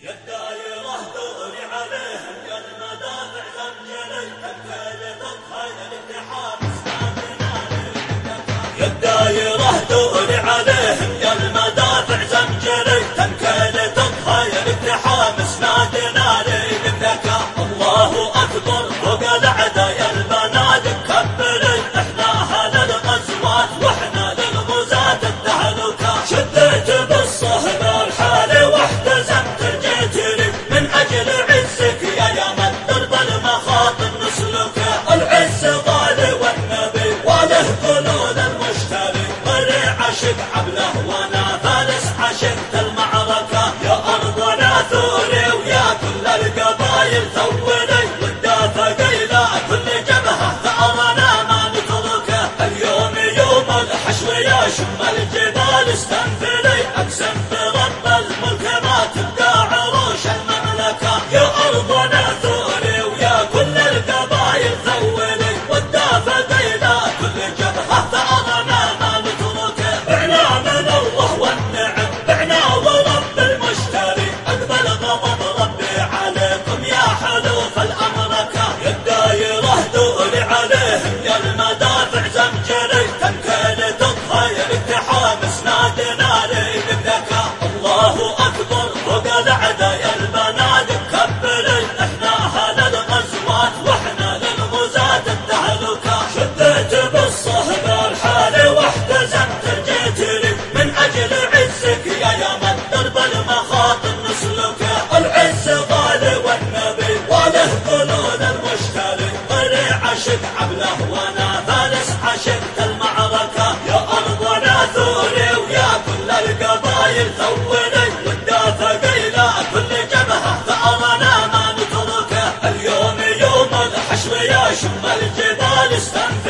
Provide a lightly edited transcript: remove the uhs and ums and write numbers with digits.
يا الدايرة دوري عليهم يا المدافع خمجلي تنكل تطهي الالتحام يا الدايرة دوري عليهم يا المدافع زمجلي تنكل تطهي الالتحام اسنادنا للذكاء الله أكبر فوق الأعداء يا البنادق كبلي احنا أهل الغزوات واحنا للغزاة التهلكة شديت بالصهر الحالي واحتزمت جيتني من أجل عزك يا يمن درب المخاطر نسلكه العز ضالي والنبي وله قلول المشتري غير عشق عبله وانا فارس عشقت المعركة يا أرضنا ثوري ويا كل القبايل ثوري والدافع إلى كل جبهة ثأرنا ما نتركه اليوم يوم الحشو يا شم الجبال استنفلي أقسم برب الملك ما تبقى عروش المملكة يا أرضنا ثوري ويا كل القبايل ثوري والدافع إلى كل جبهة ثأرنا ما نتركه بعنا من الله والنعم بعنا ورب المشتري أقبل غضب ربي عليكم يا حلوف الأمركة يا الدايرة دوري عليهم يا المدافع زمجري تنكل تطهي الالتحام اسنادنا للذكاء الله أكبر فوق الأعداء يا البنادق كبلي احنا أهل الغزوات واحنا للغزاة التهلكة شديت بالصهر الحالي واحتزمت جيتني من أجل عزك يا يمن درب المخاطر نسلكه العز ضالي والنبي وله قلول المشتري غير عشق عبله وانا فارس عشقت المعركة يا أرضنا ثوري ويا كل القبايل ثوري والدافع إلى كل جبهة ثأرنا ما نتركه اليوم يوم الحشو يا شم الجبال استنفر